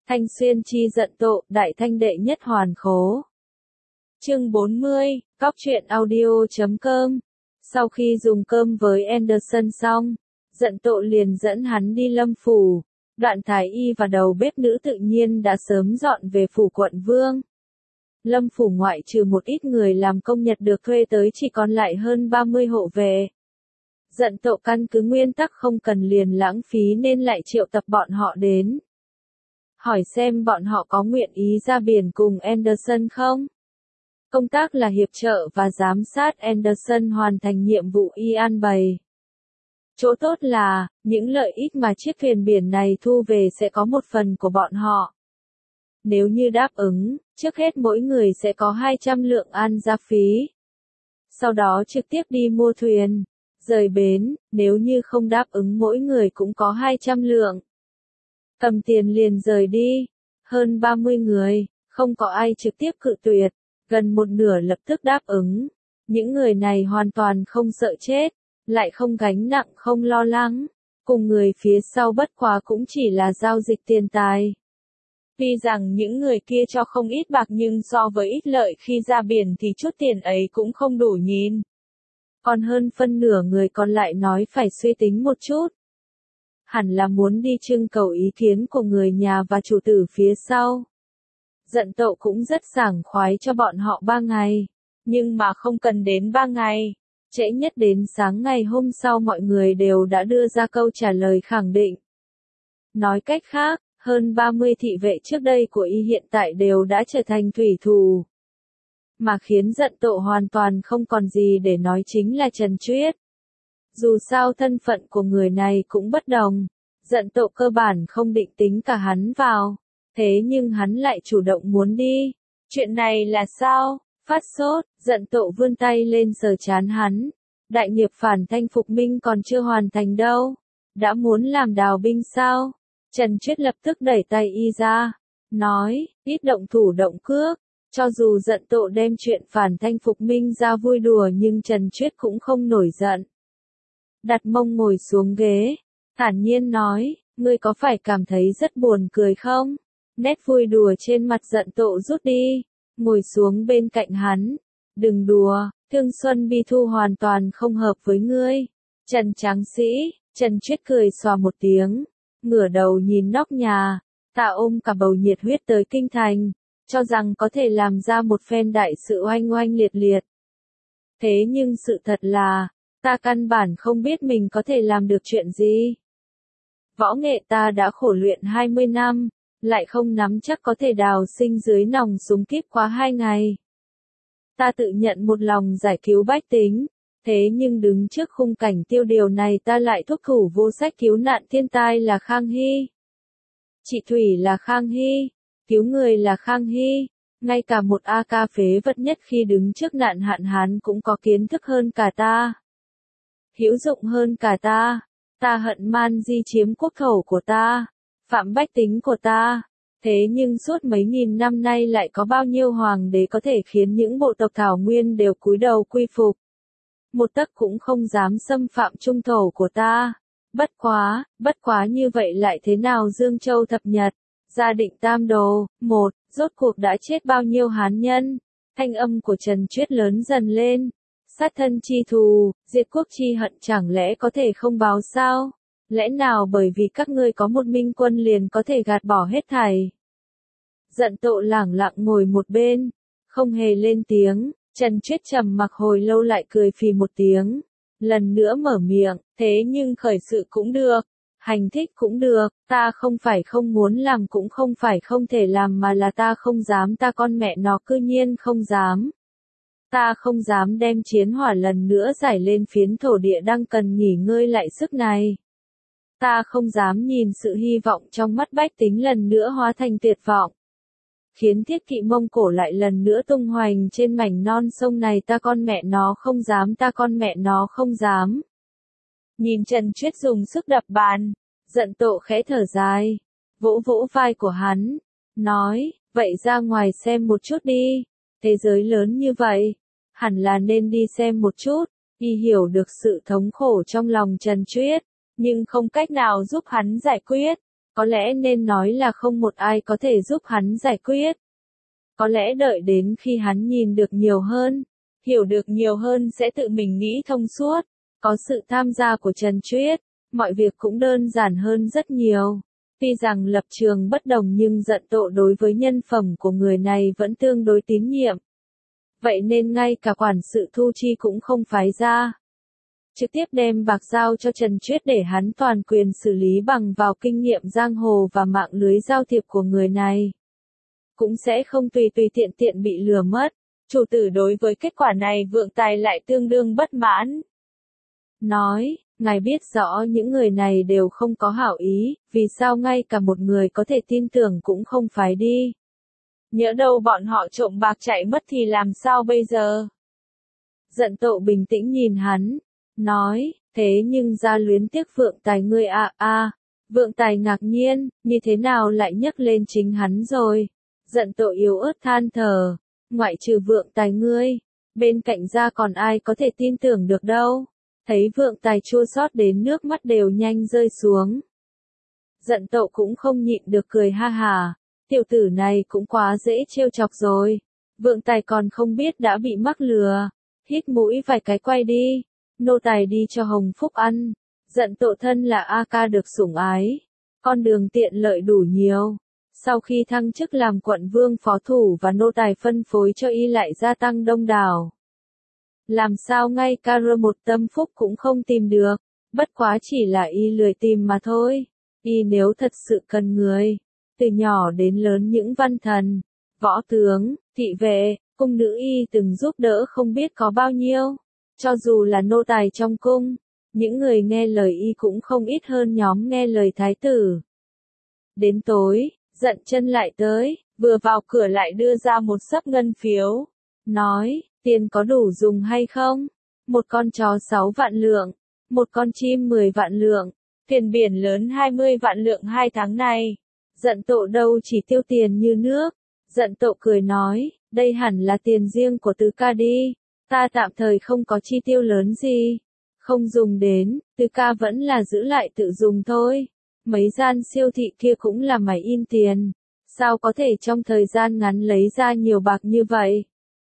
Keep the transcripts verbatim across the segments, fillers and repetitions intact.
Thanh Xuyên chi giận tộ, đại thanh đệ nhất hoàn khố. Chương bốn mươi, cóc truyện audio chấm com. Sau khi dùng cơm với Anderson xong, giận tộ liền dẫn hắn đi Lâm phủ. Đoạn thái y và đầu bếp nữ tự nhiên đã sớm dọn về phủ quận vương. Lâm phủ ngoại trừ một ít người làm công nhật được thuê tới chỉ còn lại hơn ba mươi hộ vệ. Giận tộ căn cứ nguyên tắc không cần liền lãng phí nên lại triệu tập bọn họ đến. Hỏi xem bọn họ có nguyện ý ra biển cùng Anderson không? Công tác là hiệp trợ và giám sát Anderson hoàn thành nhiệm vụ y an bày. Chỗ tốt là, những lợi ích mà chiếc thuyền biển này thu về sẽ có một phần của bọn họ. Nếu như đáp ứng, trước hết mỗi người sẽ có hai trăm lượng an gia phí. Sau đó trực tiếp đi mua thuyền, rời bến, nếu như không đáp ứng mỗi người cũng có hai trăm lượng. Cầm tiền liền rời đi, hơn ba mươi người, không có ai trực tiếp cự tuyệt, gần một nửa lập tức đáp ứng. Những người này hoàn toàn không sợ chết, lại không gánh nặng không lo lắng, cùng người phía sau bất quá cũng chỉ là giao dịch tiền tài. Tuy rằng những người kia cho không ít bạc nhưng so với ít lợi khi ra biển thì chút tiền ấy cũng không đủ nhìn. Còn hơn phân nửa người còn lại nói phải suy tính một chút. Hẳn là muốn đi trưng cầu ý kiến của người nhà và chủ tử phía sau. Giận tộ cũng rất sảng khoái cho bọn họ ba ngày, nhưng mà không cần đến ba ngày. Trễ nhất đến sáng ngày hôm sau mọi người đều đã đưa ra câu trả lời khẳng định. Nói cách khác, hơn ba mươi thị vệ trước đây của y hiện tại đều đã trở thành thủy thủ. Mà khiến giận tộ hoàn toàn không còn gì để nói chính là Trần Chuyết. Dù sao thân phận của người này cũng bất đồng, giận tộ cơ bản không định tính cả hắn vào, thế nhưng hắn lại chủ động muốn đi. Chuyện này là sao? Phát sốt, giận tộ vươn tay lên sờ chán hắn. Đại nghiệp phản thanh phục minh còn chưa hoàn thành đâu. Đã muốn làm đào binh sao? Trần Chuyết lập tức đẩy tay y ra. Nói, ít động thủ động cước. Cho dù giận tộ đem chuyện phản thanh phục minh ra vui đùa nhưng Trần Chuyết cũng không nổi giận. Đặt mông ngồi xuống ghế. Thản nhiên nói, ngươi có phải cảm thấy rất buồn cười không? Nét vui đùa trên mặt giận tộ rút đi. Ngồi xuống bên cạnh hắn. Đừng đùa, Thương Xuân Bi Thu hoàn toàn không hợp với ngươi. Trần Tráng Sĩ, Trần Chuyết cười xòa một tiếng. Ngửa đầu nhìn nóc nhà. Ta ôm cả bầu nhiệt huyết tới kinh thành. Cho rằng có thể làm ra một phen đại sự oanh oanh liệt liệt. Thế nhưng sự thật là, ta căn bản không biết mình có thể làm được chuyện gì. Võ nghệ ta đã khổ luyện hai mươi năm. Lại không nắm chắc có thể đào sinh dưới nòng súng kíp quá hai ngày. Ta tự nhận một lòng giải cứu bách tính, thế nhưng đứng trước khung cảnh tiêu điều này ta lại thúc thủ vô sách cứu nạn thiên tai là Khang Hy. Chị Thủy là Khang Hy, cứu người là Khang Hy, ngay cả một A ca phế vật nhất khi đứng trước nạn hạn hán cũng có kiến thức hơn cả ta. Hữu dụng hơn cả ta, ta hận man di chiếm quốc thổ của ta. Phạm bách tính của ta, thế nhưng suốt mấy nghìn năm nay lại có bao nhiêu hoàng đế có thể khiến những bộ tộc Thảo Nguyên đều cúi đầu quy phục. Một tấc cũng không dám xâm phạm trung thổ của ta. Bất quá, bất quá như vậy lại thế nào Dương Châu thập nhật, gia định tam đồ, một, rốt cuộc đã chết bao nhiêu hán nhân. Thanh âm của Trần Chuyết lớn dần lên. Sát thân chi thù, diệt quốc chi hận chẳng lẽ có thể không báo sao? Lẽ nào bởi vì các ngươi có một minh quân liền có thể gạt bỏ hết thảy? Giận tộ lẳng lặng ngồi một bên, không hề lên tiếng. Trần Chuyết trầm mặc hồi lâu lại cười phì một tiếng. Lần nữa mở miệng, thế nhưng khởi sự cũng được, hành thích cũng được, ta không phải không muốn làm cũng không phải không thể làm mà là ta không dám, ta con mẹ nó cư nhiên không dám. Ta không dám đem chiến hỏa lần nữa giải lên phiến thổ địa đang cần nghỉ ngơi lại sức này. Ta không dám nhìn sự hy vọng trong mắt bách tính lần nữa hóa thành tuyệt vọng. Khiến thiết kỵ Mông Cổ lại lần nữa tung hoành trên mảnh non sông này, ta con mẹ nó không dám, ta con mẹ nó không dám. Nhìn Trần Chuyết dùng sức đập bàn, giận tộ khẽ thở dài, vỗ vỗ vai của hắn, nói, vậy ra ngoài xem một chút đi, thế giới lớn như vậy, hẳn là nên đi xem một chút, y hiểu được sự thống khổ trong lòng Trần Chuyết. Nhưng không cách nào giúp hắn giải quyết, Có lẽ nên nói là không một ai có thể giúp hắn giải quyết. Có lẽ đợi đến khi hắn nhìn được nhiều hơn, hiểu được nhiều hơn sẽ tự mình nghĩ thông suốt. Có sự tham gia của Trần Chuyết, mọi việc cũng đơn giản hơn rất nhiều. Tuy rằng lập trường bất đồng nhưng Dận Tộ đối với nhân phẩm của người này vẫn tương đối tín nhiệm. Vậy nên ngay cả quản sự thu chi cũng không phái ra. Trực tiếp đem bạc giao cho Trần Chuyết để hắn toàn quyền xử lý bằng vào kinh nghiệm giang hồ và mạng lưới giao thiệp của người này. Cũng sẽ không tùy tùy tiện tiện bị lừa mất. Chủ tử đối với kết quả này Vượng Tài lại tương đương bất mãn. Nói, ngài biết rõ những người này đều không có hảo ý, vì sao ngay cả một người có thể tin tưởng cũng không phái đi. Nhỡ đâu bọn họ trộm bạc chạy mất thì làm sao bây giờ? Dận Tộ bình tĩnh nhìn hắn, nói, thế nhưng Gia luyến tiếc Vượng Tài ngươi à à. Vượng Tài ngạc nhiên, như thế nào lại nhắc lên chính hắn rồi? Dận Tộ yếu ớt than thở, ngoại trừ Vượng Tài ngươi, bên cạnh Gia còn ai có thể tin tưởng được đâu. Thấy Vượng Tài chua xót đến nước mắt đều nhanh rơi xuống. Dận Tộ cũng không nhịn được cười ha hà, tiểu tử này cũng quá dễ trêu chọc rồi. Vượng Tài còn không biết đã bị mắc lừa, hít mũi vài cái quay đi, nô tài đi cho Hồng Phúc ăn. Dận Tộ thân là A ca được sủng ái, con đường tiện lợi đủ nhiều. Sau khi thăng chức làm quận vương phó thủ và nô tài phân phối cho y lại gia tăng đông đảo. Làm sao ngay cả một tâm phúc cũng không tìm được, bất quá chỉ là y lười tìm mà thôi. Y nếu thật sự cần người, từ nhỏ đến lớn những văn thần, võ tướng, thị vệ, cung nữ y từng giúp đỡ không biết có bao nhiêu. Cho dù là nô tài trong cung, những người nghe lời y cũng không ít hơn nhóm nghe lời thái tử. Đến tối, Dận Chân lại tới, vừa vào cửa lại đưa ra một xấp ngân phiếu, nói, tiền có đủ dùng hay không? Một con chó sáu vạn lượng, một con chim mười vạn lượng, tiền biển lớn hai mươi vạn lượng hai tháng này. Dận Tộ đâu chỉ tiêu tiền như nước. Dận Tộ cười nói, đây hẳn là tiền riêng của Tứ ca đi, ta tạm thời không có chi tiêu lớn gì, không dùng đến, Tứ ca vẫn là giữ lại tự dùng thôi. Mấy gian siêu thị kia cũng là máy in tiền, sao có thể trong thời gian ngắn lấy ra nhiều bạc như vậy?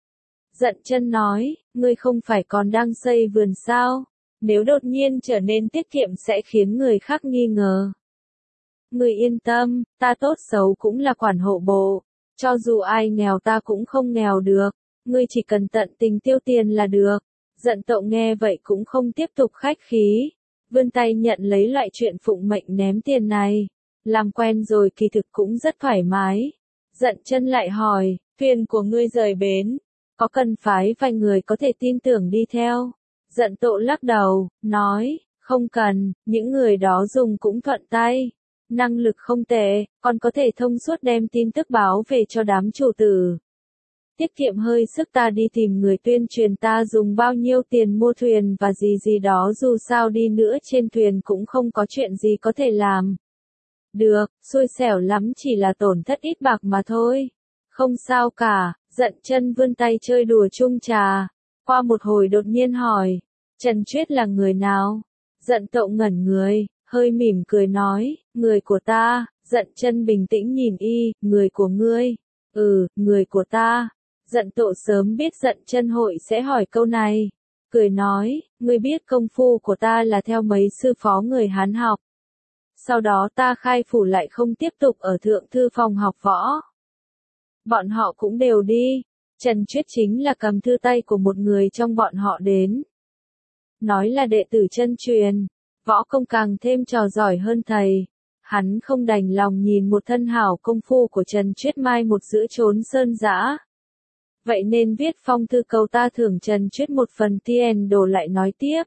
Dận Chân nói, ngươi không phải còn đang xây vườn sao? Nếu đột nhiên trở nên tiết kiệm sẽ khiến người khác nghi ngờ. Ngươi yên tâm, ta tốt xấu cũng là quản hộ bộ, cho dù ai nghèo ta cũng không nghèo được, ngươi chỉ cần tận tình tiêu tiền là được. Dận Tộ nghe vậy cũng không tiếp tục khách khí, vươn tay nhận lấy loại chuyện phụng mệnh ném tiền này, làm quen rồi kỳ thực cũng rất thoải mái. Dận Chân lại hỏi, thuyền của ngươi rời bến, có cần phái vài người có thể tin tưởng đi theo? Dận Tộ lắc đầu, nói, không cần, những người đó dùng cũng thuận tay, năng lực không tệ, còn có thể thông suốt đem tin tức báo về cho đám chủ tử. Tiết kiệm hơi sức ta đi tìm người tuyên truyền ta dùng bao nhiêu tiền mua thuyền và gì gì đó, dù sao đi nữa trên thuyền cũng không có chuyện gì có thể làm. Được, xui xẻo lắm chỉ là tổn thất ít bạc mà thôi. Không sao cả. Dận Chân vươn tay chơi đùa chung trà. Qua một hồi đột nhiên hỏi, Trần Chuyết là người nào? Dận Tộ ngẩn người, hơi mỉm cười nói, người của ta. Dận Chân bình tĩnh nhìn y, người của ngươi? Ừ, người của ta. Dận Tộ sớm biết Dận Chân hội sẽ hỏi câu này. Cười nói, ngươi biết công phu của ta là theo mấy sư phó người Hán học. Sau đó ta khai phủ lại không tiếp tục ở thượng thư phòng học võ. Bọn họ cũng đều đi. Trần Chuyết chính là cầm thư tay của một người trong bọn họ đến. Nói là đệ tử chân truyền, võ công càng thêm trò giỏi hơn thầy. Hắn không đành lòng nhìn một thân hảo công phu của Trần Chuyết mai một giữa chốn sơn dã. Vậy nên viết phong thư cầu ta thưởng Trần Chuyết một phần tiền đồ, lại nói tiếp.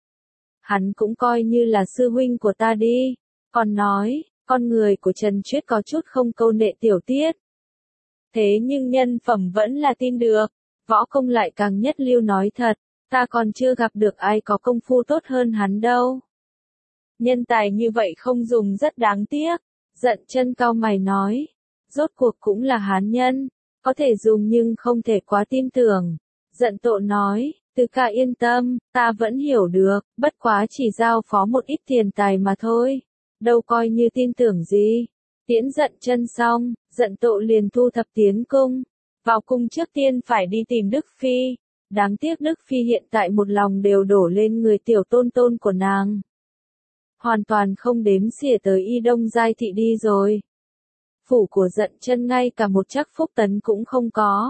Hắn cũng coi như là sư huynh của ta đi. Còn nói, con người của Trần Chuyết có chút không câu nệ tiểu tiết. Thế nhưng nhân phẩm vẫn là tin được, võ công lại càng nhất lưu, nói thật, ta còn chưa gặp được ai có công phu tốt hơn hắn đâu. Nhân tài như vậy không dùng rất đáng tiếc. Dận Chân cau mày nói, rốt cuộc cũng là Hán nhân, có thể dùng nhưng không thể quá tin tưởng. Dận Tộ nói, Tứ ca yên tâm, ta vẫn hiểu được, bất quá chỉ giao phó một ít tiền tài mà thôi. đâu coi như tin tưởng gì. Tiễn Dận Chân xong, Dận Tộ liền thu thập tiến cung. Vào cung trước tiên phải đi tìm Đức Phi. Đáng tiếc Đức Phi hiện tại một lòng đều đổ lên người tiểu tôn tôn của nàng. Hoàn toàn không đếm xỉa tới Y Đông Giai Thị đi rồi. Phủ của Dận Chân ngay cả một chắc phúc tấn cũng không có.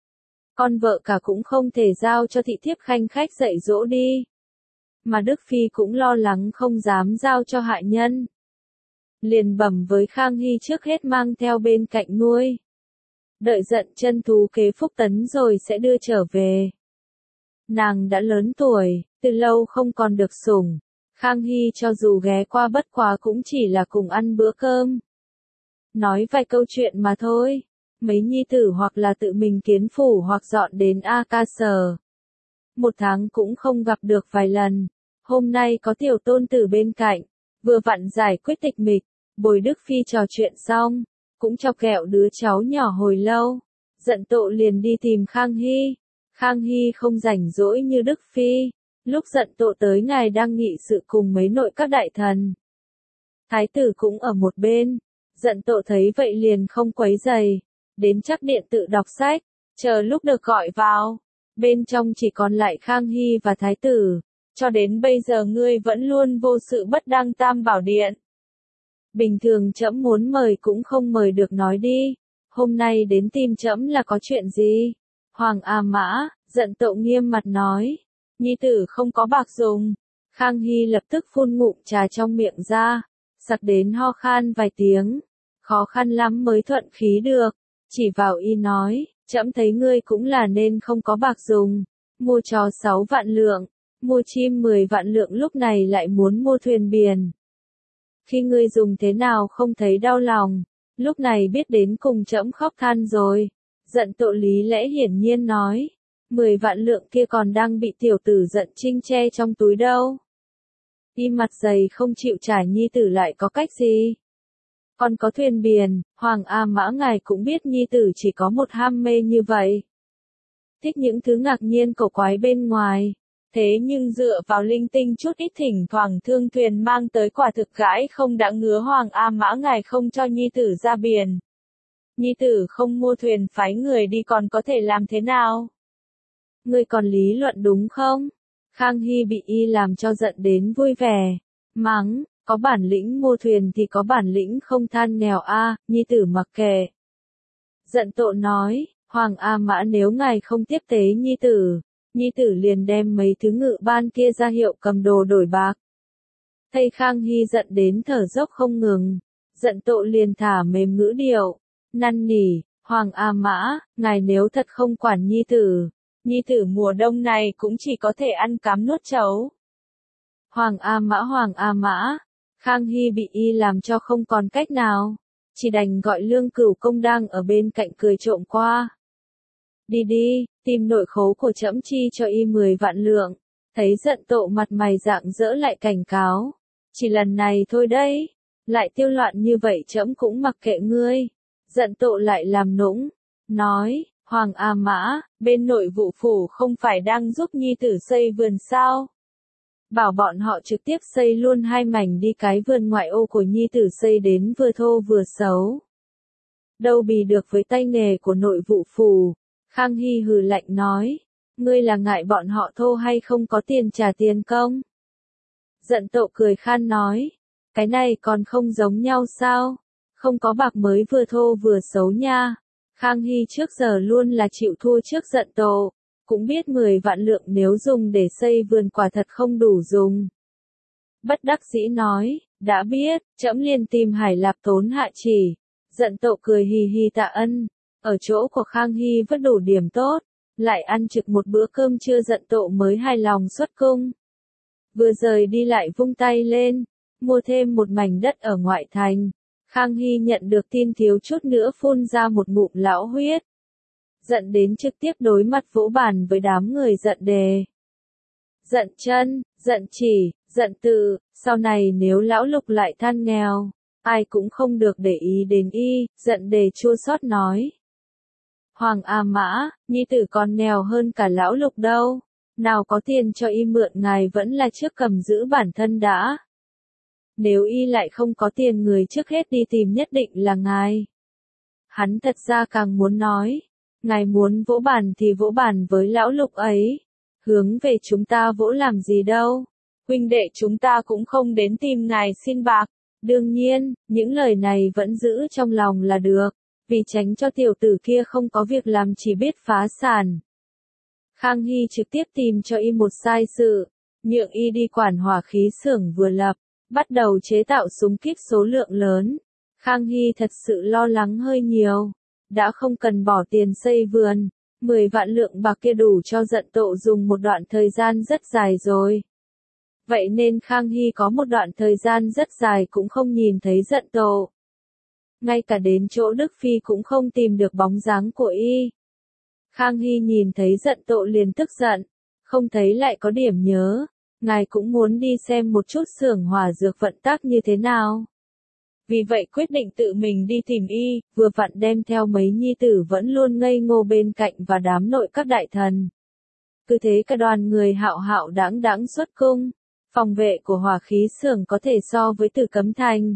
Con vợ cả cũng không thể giao cho thị thiếp khanh khách dạy dỗ đi. Mà Đức Phi cũng lo lắng không dám giao cho hạ nhân. Liền bẩm với Khang Hy trước hết mang theo bên cạnh nuôi. Đợi Dận Chân thú kế phúc tấn rồi sẽ đưa trở về. Nàng đã lớn tuổi, từ lâu không còn được sủng. Khang Hy cho dù ghé qua bất quá cũng chỉ là cùng ăn bữa cơm. Nói vài câu chuyện mà thôi. Mấy nhi tử hoặc là tự mình kiến phủ hoặc dọn đến A Ca Sở. Một tháng cũng không gặp được vài lần. Hôm nay có tiểu tôn tử bên cạnh. Vừa vặn giải quyết tịch mịch. Bồi Đức Phi trò chuyện xong. Cũng chọc ghẹo đứa cháu nhỏ hồi lâu. Dận Tộ liền đi tìm Khang Hy. Khang Hy không rảnh rỗi như Đức Phi. Lúc Dận Tộ tới ngài đang nghị sự cùng mấy nội các đại thần. Thái tử cũng ở một bên. Dận Tộ thấy vậy liền không quấy rầy. Đến chắc điện tự đọc sách. Chờ lúc được gọi vào. Bên trong chỉ còn lại Khang Hy và Thái tử. Cho đến bây giờ ngươi vẫn luôn vô sự bất đăng Tam Bảo Điện. Bình thường trẫm muốn mời cũng không mời được nói đi. Hôm nay đến tìm trẫm là có chuyện gì? Hoàng A Mã, Dận Tộ nghiêm mặt nói. Nhi tử không có bạc dùng. Khang Hy lập tức phun ngụm trà trong miệng ra. Sặc đến ho khan vài tiếng. Khó khăn lắm mới thuận khí được. Chỉ vào y nói, trẫm thấy ngươi cũng là nên không có bạc dùng. Mua chó sáu vạn lượng. Mua chim mười vạn lượng lúc này lại muốn mua thuyền biển. Khi ngươi dùng thế nào không thấy đau lòng. Lúc này biết đến cùng trẫm khóc than rồi. Dận Tộ lý lẽ hiển nhiên nói. Mười vạn lượng kia còn đang bị tiểu tử Dận Trinh che trong túi đâu. Y mặt dày không chịu trả nhi tử lại có cách gì. Còn có thuyền biển, Hoàng A Mã ngài cũng biết nhi tử chỉ có một ham mê như vậy. Thích những thứ ngạc nhiên cổ quái bên ngoài. Thế nhưng dựa vào linh tinh chút ít thỉnh thoảng thương thuyền mang tới quả thực gãi không đã ngứa Hoàng A Mã ngài không cho nhi tử ra biển. Nhi tử không mua thuyền phái người đi còn có thể làm thế nào? Ngươi còn lý luận đúng không? Khang Hy bị y làm cho giận đến vui vẻ. Mắng, có bản lĩnh mua thuyền thì có bản lĩnh không than nghèo a, à, nhi tử mặc kệ. Dận Tộ nói, Hoàng A Mã nếu ngài không tiếp tế nhi tử, nhi tử liền đem mấy thứ ngự ban kia ra hiệu cầm đồ đổi bạc. Thầy Khang Hy giận đến thở dốc không ngừng. Dận Tộ liền thả mềm ngữ điệu. Năn nỉ, Hoàng A Mã, ngài nếu thật không quản nhi tử, nhi tử mùa đông này cũng chỉ có thể ăn cám nuốt chấu. Hoàng A Mã Hoàng A Mã, Khang Hy bị y làm cho không còn cách nào, chỉ đành gọi Lương Cửu Công đang ở bên cạnh cười trộm qua. Đi đi, tìm nội khố của trẫm chi cho y mười vạn lượng. Thấy Dận Tộ mặt mày rạng rỡ lại cảnh cáo. Chỉ lần này thôi đấy, lại tiêu loạn như vậy trẫm cũng mặc kệ ngươi. Dận Tộ lại làm nũng, nói, Hoàng A Mã, bên nội vụ phủ không phải đang giúp nhi tử xây vườn sao? Bảo bọn họ trực tiếp xây luôn hai mảnh đi cái vườn ngoại ô của nhi tử xây đến vừa thô vừa xấu. Đâu bì được với tay nghề của nội vụ phủ. Khang Hy hừ lạnh nói, ngươi là ngại bọn họ thô hay không có tiền trả tiền công? Dận Tộ cười khan nói, cái này còn không giống nhau sao? Không có bạc mới vừa thô vừa xấu nha. Khang Hy trước giờ luôn là chịu thua trước Dận Tộ, cũng biết mười vạn lượng nếu dùng để xây vườn quả thật không đủ dùng. Bất đắc dĩ nói, đã biết, trẫm liền tìm Hải Lạp Tốn hạ chỉ. Dận Tộ cười hì hì tạ ân, ở chỗ của Khang Hy vẫn đủ điểm tốt, lại ăn trực một bữa cơm trưa Dận Tộ mới hài lòng xuất cung. Vừa rời đi lại vung tay lên, mua thêm một mảnh đất ở ngoại thành. Khang Hy nhận được tin thiếu chút nữa phun ra một ngụm lão huyết. Giận đến trực tiếp đối mặt vỗ bàn với đám người Dận Đề. Dận Chân, Dận Chỉ, Dận Tự, sau này nếu lão Lục lại than nghèo, ai cũng không được để ý đến y, Dận Đề chua xót nói. Hoàng A Mã, nhi tử còn nghèo hơn cả lão Lục đâu, nào có tiền cho y mượn ngài vẫn là trước cầm giữ bản thân đã. Nếu y lại không có tiền người trước hết đi tìm nhất định là ngài. Hắn thật ra càng muốn nói, ngài muốn vỗ bàn thì vỗ bàn với lão Lục ấy, hướng về chúng ta vỗ làm gì đâu, huynh đệ chúng ta cũng không đến tìm ngài xin bạc. Đương nhiên, những lời này vẫn giữ trong lòng là được, vì tránh cho tiểu tử kia không có việc làm chỉ biết phá sản. Khang Hy trực tiếp tìm cho y một sai sự, nhượng y đi quản hỏa khí xưởng vừa lập, bắt đầu chế tạo súng kíp số lượng lớn. Khang Hy thật sự lo lắng hơi nhiều, đã không cần bỏ tiền xây vườn, mười vạn lượng bạc kia đủ cho Dận Tộ dùng một đoạn thời gian rất dài rồi. Vậy nên Khang Hy có một đoạn thời gian rất dài cũng không nhìn thấy Dận Tộ. Ngay cả đến chỗ Đức Phi cũng không tìm được bóng dáng của y. Khang Hy nhìn thấy Dận Tộ liền tức giận, không thấy lại có điểm nhớ, ngài cũng muốn đi xem một chút xưởng hỏa dược vận tác như thế nào. Vì vậy quyết định tự mình đi tìm y, vừa vặn đem theo mấy nhi tử vẫn luôn ngây ngô bên cạnh và đám nội các đại thần. Cứ thế cả đoàn người hạo hạo đãng đãng xuất cung, phòng vệ của hỏa khí xưởng có thể so với Tử Cấm Thành.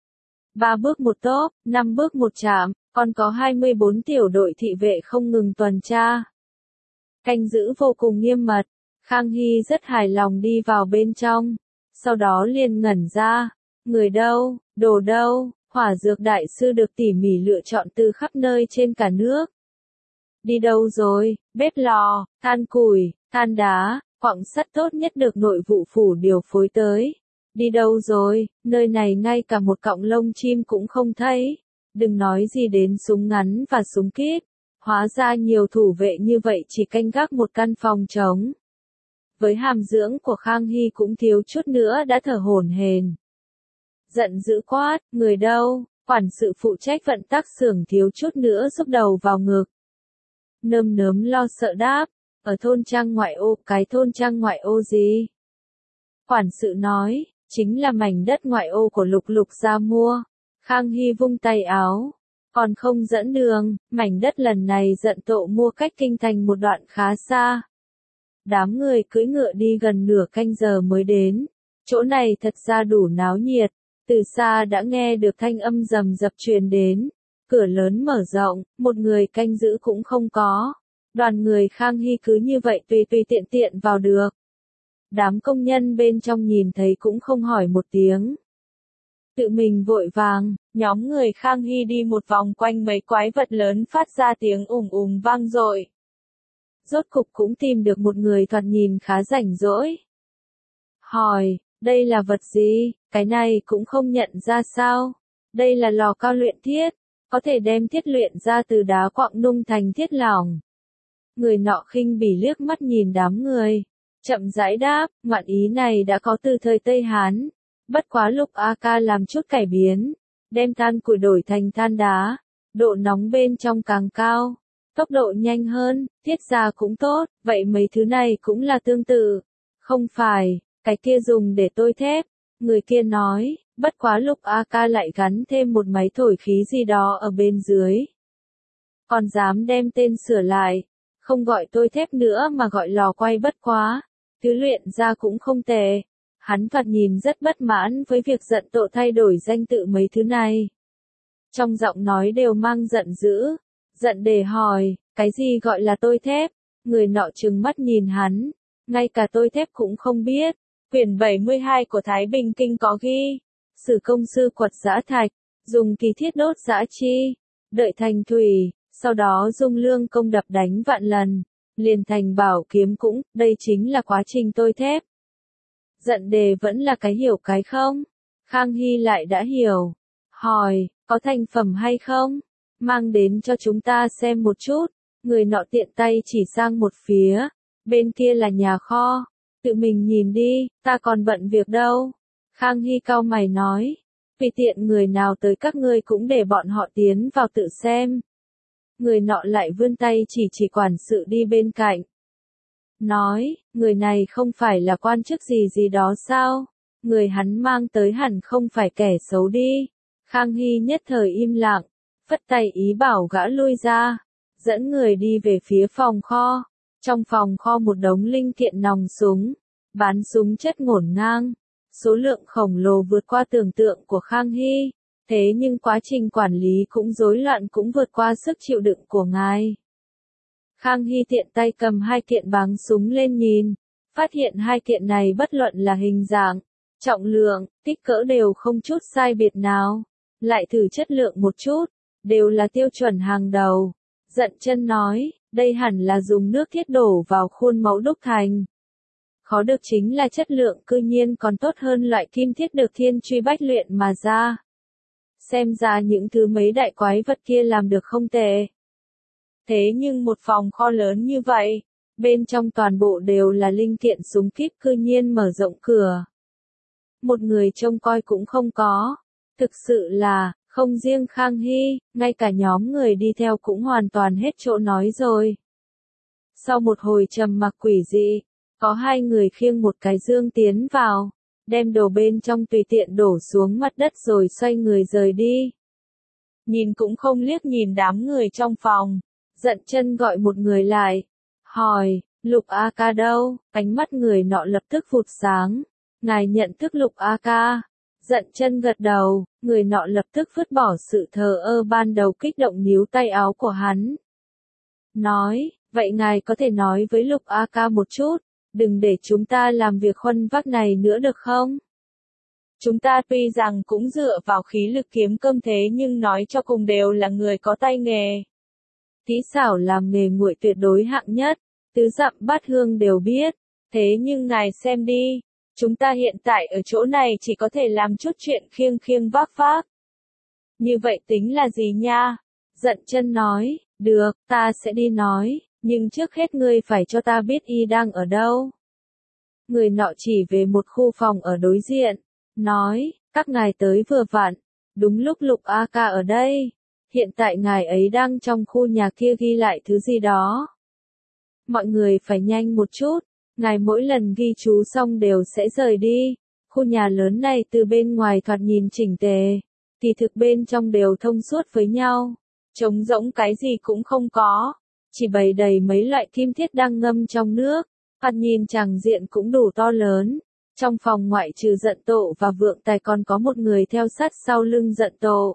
Ba bước một tốp, năm bước một trạm, còn có hai mươi bốn tiểu đội thị vệ không ngừng tuần tra. Canh giữ vô cùng nghiêm mật, Khang Hy rất hài lòng đi vào bên trong, sau đó liền ngẩn ra, người đâu, đồ đâu, hỏa dược đại sư được tỉ mỉ lựa chọn từ khắp nơi trên cả nước. Đi đâu rồi, bếp lò, than củi, than đá, quặng sắt tốt nhất được nội vụ phủ điều phối tới. Đi đâu rồi, nơi này ngay cả một cọng lông chim cũng không thấy, đừng nói gì đến súng ngắn và súng kíp, hóa ra nhiều thủ vệ như vậy chỉ canh gác một căn phòng trống. Với hàm dưỡng của Khang Hy cũng thiếu chút nữa đã thở hổn hển. Giận dữ quát, người đâu, quản sự phụ trách vận tác xưởng thiếu chút nữa rúc đầu vào ngực. Nơm nớm lo sợ đáp, ở thôn trang ngoại ô, cái thôn trang ngoại ô gì? Quản sự nói, chính là mảnh đất ngoại ô của Lục Lục ra mua. Khang Hy vung tay áo, còn không dẫn đường, mảnh đất lần này Dận Tộ mua cách kinh thành một đoạn khá xa. Đám người cưỡi ngựa đi gần nửa canh giờ mới đến, chỗ này thật ra đủ náo nhiệt, từ xa đã nghe được thanh âm rầm rập truyền đến, cửa lớn mở rộng, một người canh giữ cũng không có, đoàn người Khang Hy cứ như vậy tùy tùy tiện tiện vào được. Đám công nhân bên trong nhìn thấy cũng không hỏi một tiếng. Tự mình vội vàng, nhóm người Khang Hy đi một vòng quanh mấy quái vật lớn phát ra tiếng ùm ùm vang dội. Rốt cục cũng tìm được một người thoạt nhìn khá rảnh rỗi. Hỏi, đây là vật gì, cái này cũng không nhận ra sao? Đây là lò cao luyện thiết, có thể đem thiết luyện ra từ đá quặng nung thành thiết lỏng. Người nọ khinh bỉ liếc mắt nhìn đám người, chậm rãi đáp, ngoạn ý này đã có từ thời Tây Hán, bất quá lúc A Ca làm chút cải biến, đem than củi đổi thành than đá, độ nóng bên trong càng cao, tốc độ nhanh hơn, tiết ra cũng tốt, vậy mấy thứ này cũng là tương tự. Không phải, cái kia dùng để tôi thép, người kia nói, bất quá lúc A Ca lại gắn thêm một máy thổi khí gì đó ở bên dưới. Còn dám đem tên sửa lại, không gọi tôi thép nữa mà gọi lò quay bất quá, thứ luyện ra cũng không tệ. Hắn thoạt nhìn rất bất mãn với việc Dận Tộ thay đổi danh tự mấy thứ này. Trong giọng nói đều mang giận dữ. Giận Đề hỏi, cái gì gọi là tôi thép? Người nọ trừng mắt nhìn hắn, ngay cả tôi thép cũng không biết. Quyển bảy mươi hai của Thái Bình Kinh có ghi, Sử công sư quật giã thạch, dùng kỳ thiết đốt giã chi, đợi thành thủy, sau đó dung lương công đập đánh vạn lần, liền thành bảo kiếm cũng, đây chính là quá trình tôi thép. Giận Đề vẫn là cái hiểu cái không? Khang Hy lại đã hiểu. Hỏi, có thành phẩm hay không? Mang đến cho chúng ta xem một chút. Người nọ tiện tay chỉ sang một phía. Bên kia là nhà kho. Tự mình nhìn đi, ta còn bận việc đâu. Khang Hy cau mày nói. Vì tiện người nào tới các ngươi cũng để bọn họ tiến vào tự xem. Người nọ lại vươn tay chỉ chỉ quản sự đi bên cạnh. Nói, người này không phải là quan chức gì gì đó sao? Người hắn mang tới hẳn không phải kẻ xấu đi. Khang Hy nhất thời im lặng, phất tay ý bảo gã lui ra, dẫn người đi về phía phòng kho. Trong phòng kho một đống linh kiện nòng súng, bán súng chất ngổn ngang. số lượng khổng lồ vượt qua tưởng tượng của Khang Hy, thế nhưng quá trình quản lý cũng rối loạn cũng vượt qua sức chịu đựng của ngài. Khang Hy tiện tay cầm hai kiện báng súng lên nhìn, phát hiện hai kiện này bất luận là hình dạng, trọng lượng, kích cỡ đều không chút sai biệt nào, lại thử chất lượng một chút, đều là tiêu chuẩn hàng đầu. Dận Chân nói, đây hẳn là dùng nước thiết đổ vào khuôn mẫu đúc thành. Khó được chính là chất lượng cư nhiên còn tốt hơn loại kim thiết được thiên truy bách luyện mà ra. Xem ra những thứ mấy đại quái vật kia làm được không tệ. Thế nhưng một phòng kho lớn như vậy, bên trong toàn bộ đều là linh kiện súng kíp cư nhiên mở rộng cửa. Một người trông coi cũng không có. Thực sự là, không riêng Khang Hy, ngay cả nhóm người đi theo cũng hoàn toàn hết chỗ nói rồi. Sau một hồi trầm mặc quỷ dị, có hai người khiêng một cái dương tiến vào, đem đồ bên trong tùy tiện đổ xuống mặt đất rồi xoay người rời đi. Nhìn cũng không liếc nhìn đám người trong phòng, Dận Chân gọi một người lại, hỏi, Lục A Ca đâu? Ánh mắt người nọ lập tức vụt sáng, ngài nhận thức Lục A Ca. Dận Chân gật đầu, người nọ lập tức vứt bỏ sự thờ ơ ban đầu kích động níu tay áo của hắn. Nói, vậy ngài có thể nói với Lục A Ca một chút, đừng để chúng ta làm việc khuân vác này nữa được không? Chúng ta tuy rằng cũng dựa vào khí lực kiếm cơm thế nhưng nói cho cùng đều là người có tay nghề. Kỹ xảo làm nghề nguội tuyệt đối hạng nhất, tứ dặm bát hương đều biết, thế nhưng ngài xem đi. Chúng ta hiện tại ở chỗ này chỉ có thể làm chút chuyện khiêng khiêng vác vác. Như vậy tính là gì nha? Dận Chân nói, được, ta sẽ đi nói, nhưng trước hết ngươi phải cho ta biết y đang ở đâu. Người nọ chỉ về một khu phòng ở đối diện, nói, các ngài tới vừa vặn, đúng lúc Lục A Ca ở đây, hiện tại ngài ấy đang trong khu nhà kia ghi lại thứ gì đó. Mọi người phải nhanh một chút. Ngài mỗi lần ghi chú xong đều sẽ rời đi. Khu nhà lớn này từ bên ngoài thoạt nhìn chỉnh tề, kỳ thực bên trong đều thông suốt với nhau. Trống rỗng cái gì cũng không có, chỉ bày đầy mấy loại kim thiết đang ngâm trong nước. Thoạt nhìn tràng diện cũng đủ to lớn. Trong phòng ngoại trừ Dận Tộ và Vượng Tài còn có một người theo sát sau lưng Dận Tộ.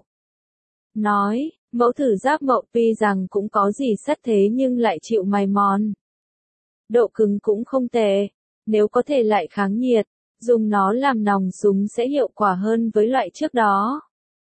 Nói, mẫu thử giáp mậu tuy rằng cũng có gì sắt thế nhưng lại chịu mài mòn. Độ cứng cũng không tệ, nếu có thể lại kháng nhiệt, dùng nó làm nòng súng sẽ hiệu quả hơn với loại trước đó.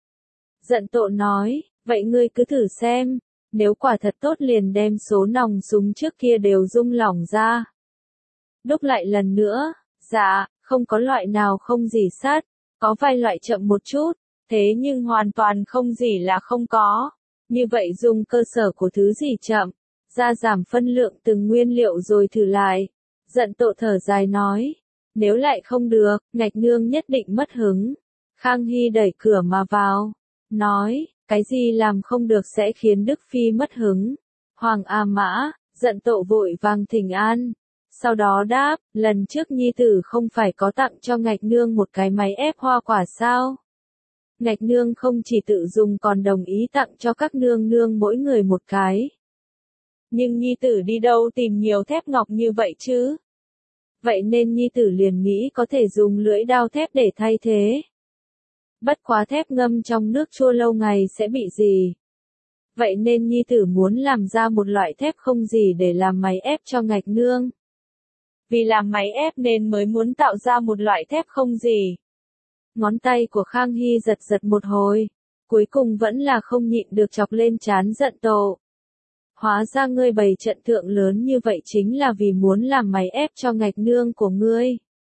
Dận Tộ nói, vậy ngươi cứ thử xem, nếu quả thật tốt liền đem số nòng súng trước kia đều rung lỏng ra. Đúc lại lần nữa, dạ, không có loại nào không dỉ sát, có vài loại chậm một chút, thế nhưng hoàn toàn không gì là không có. Như vậy dùng cơ sở của thứ gì chậm, ra giảm phân lượng từng nguyên liệu rồi thử lại. Dận Tộ thở dài nói, nếu lại không được, Ngạch Nương nhất định mất hứng. Khang Hy đẩy cửa mà vào, nói, cái gì làm không được sẽ khiến Đức Phi mất hứng. Hoàng A Mã, Dận Tộ vội vàng thỉnh an. Sau đó đáp, lần trước nhi tử không phải có tặng cho Ngạch Nương một cái máy ép hoa quả sao? Ngạch Nương không chỉ tự dùng còn đồng ý tặng cho các nương nương mỗi người một cái. Nhưng nhi tử đi đâu tìm nhiều thép ngọc như vậy chứ? Vậy nên nhi tử liền nghĩ có thể dùng lưỡi đao thép để thay thế. Bất quá thép ngâm trong nước chua lâu ngày sẽ bị gì? Vậy nên nhi tử muốn làm ra một loại thép không gì để làm máy ép cho Ngạch Nương. Vì làm máy ép nên mới muốn tạo ra một loại thép không gì. Ngón tay của Khang Hy giật giật một hồi, cuối cùng vẫn là không nhịn được chọc lên trán Dận Tộ. Hóa ra ngươi bày trận thượng lớn như vậy chính là vì muốn làm máy ép cho Ngạch Nương của ngươi.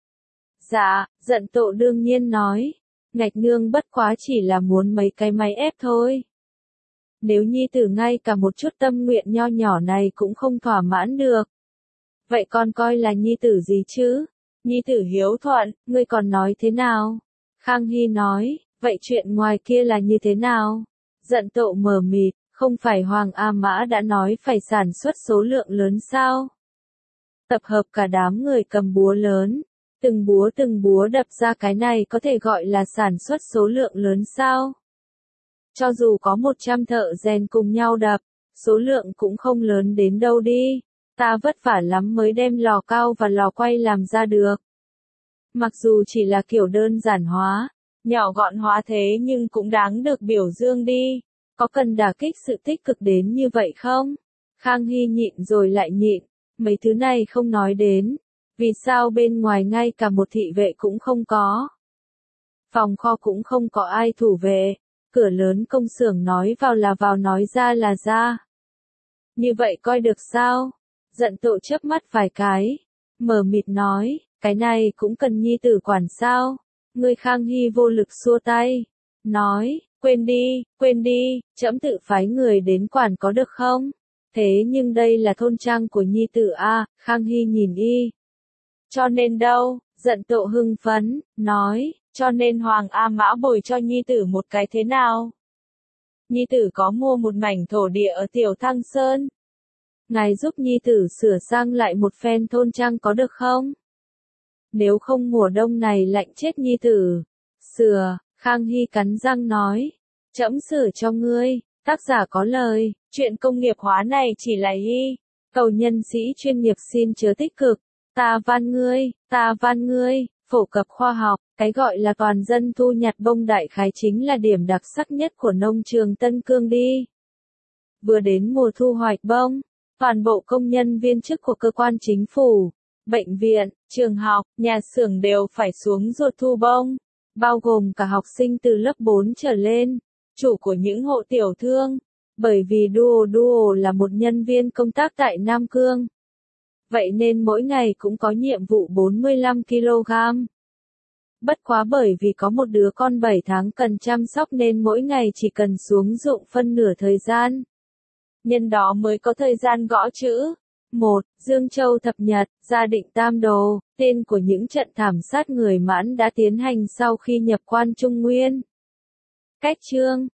Dạ, Dận Tộ đương nhiên nói, Ngạch Nương bất quá chỉ là muốn mấy cái máy ép thôi. Nếu nhi tử ngay cả một chút tâm nguyện nho nhỏ này cũng không thỏa mãn được. Vậy con coi là nhi tử gì chứ? Nhi tử hiếu thuận, ngươi còn nói thế nào? Khang Hy nói, vậy chuyện ngoài kia là như thế nào? Dận Tộ mờ mịt, không phải Hoàng A Mã đã nói phải sản xuất số lượng lớn sao? Tập hợp cả đám người cầm búa lớn, từng búa từng búa đập ra cái này có thể gọi là sản xuất số lượng lớn sao? Cho dù có một trăm thợ rèn cùng nhau đập, số lượng cũng không lớn đến đâu đi, ta vất vả lắm mới đem lò cao và lò quay làm ra được. Mặc dù chỉ là kiểu đơn giản hóa, nhỏ gọn hóa thế nhưng cũng đáng được biểu dương đi. Có cần đả kích sự tích cực đến như vậy không? Khang Hy nhịn rồi lại nhịn, mấy thứ này không nói đến. Vì sao bên ngoài ngay cả một thị vệ cũng không có? Phòng kho cũng không có ai thủ vệ, cửa lớn công xưởng nói vào là vào nói ra là ra. Như vậy coi được sao? Giận Tộ chớp mắt vài cái, mờ mịt nói, cái này cũng cần nhi tử quản sao? Người Khang Hy vô lực xua tay, nói, quên đi, quên đi, trẫm tự phái người đến quản có được không? Thế nhưng đây là thôn trang của nhi tử a, Khang Hy nhìn y. Cho nên đâu? Giận Tộ hưng phấn, nói, cho nên Hoàng A Mã bồi cho nhi tử một cái thế nào? Nhi tử có mua một mảnh thổ địa ở Tiểu Thăng Sơn. Ngài giúp nhi tử sửa sang lại một phen thôn trang có được không? Nếu không mùa đông này lạnh chết nhi tử. Sửa, Khang Hy cắn răng nói, trẫm sửa cho ngươi. Tác giả có lời, chuyện công nghiệp hóa này chỉ là hy. Cầu nhân sĩ chuyên nghiệp xin chớ tích cực. Ta van ngươi, ta van ngươi, phổ cập khoa học, cái gọi là toàn dân thu nhặt bông đại khái chính là điểm đặc sắc nhất của nông trường Tân Cương đi. Vừa đến mùa thu hoạch bông, toàn bộ công nhân viên chức của cơ quan chính phủ, bệnh viện, trường học, nhà xưởng đều phải xuống ruột thu bông, bao gồm cả học sinh từ lớp bốn trở lên, chủ của những hộ tiểu thương, bởi vì Duo Duo là một nhân viên công tác tại Nam Cương. Vậy nên mỗi ngày cũng có nhiệm vụ bốn mươi lăm ki lô gam. Bất quá bởi vì có một đứa con bảy tháng cần chăm sóc nên mỗi ngày chỉ cần xuống ruộng phân nửa thời gian. Nhân đó mới có thời gian gõ chữ. một. Dương Châu Thập Nhật, Gia Định Tam Đồ, tên của những trận thảm sát người Mãn đã tiến hành sau khi nhập quan Trung Nguyên. Cách chương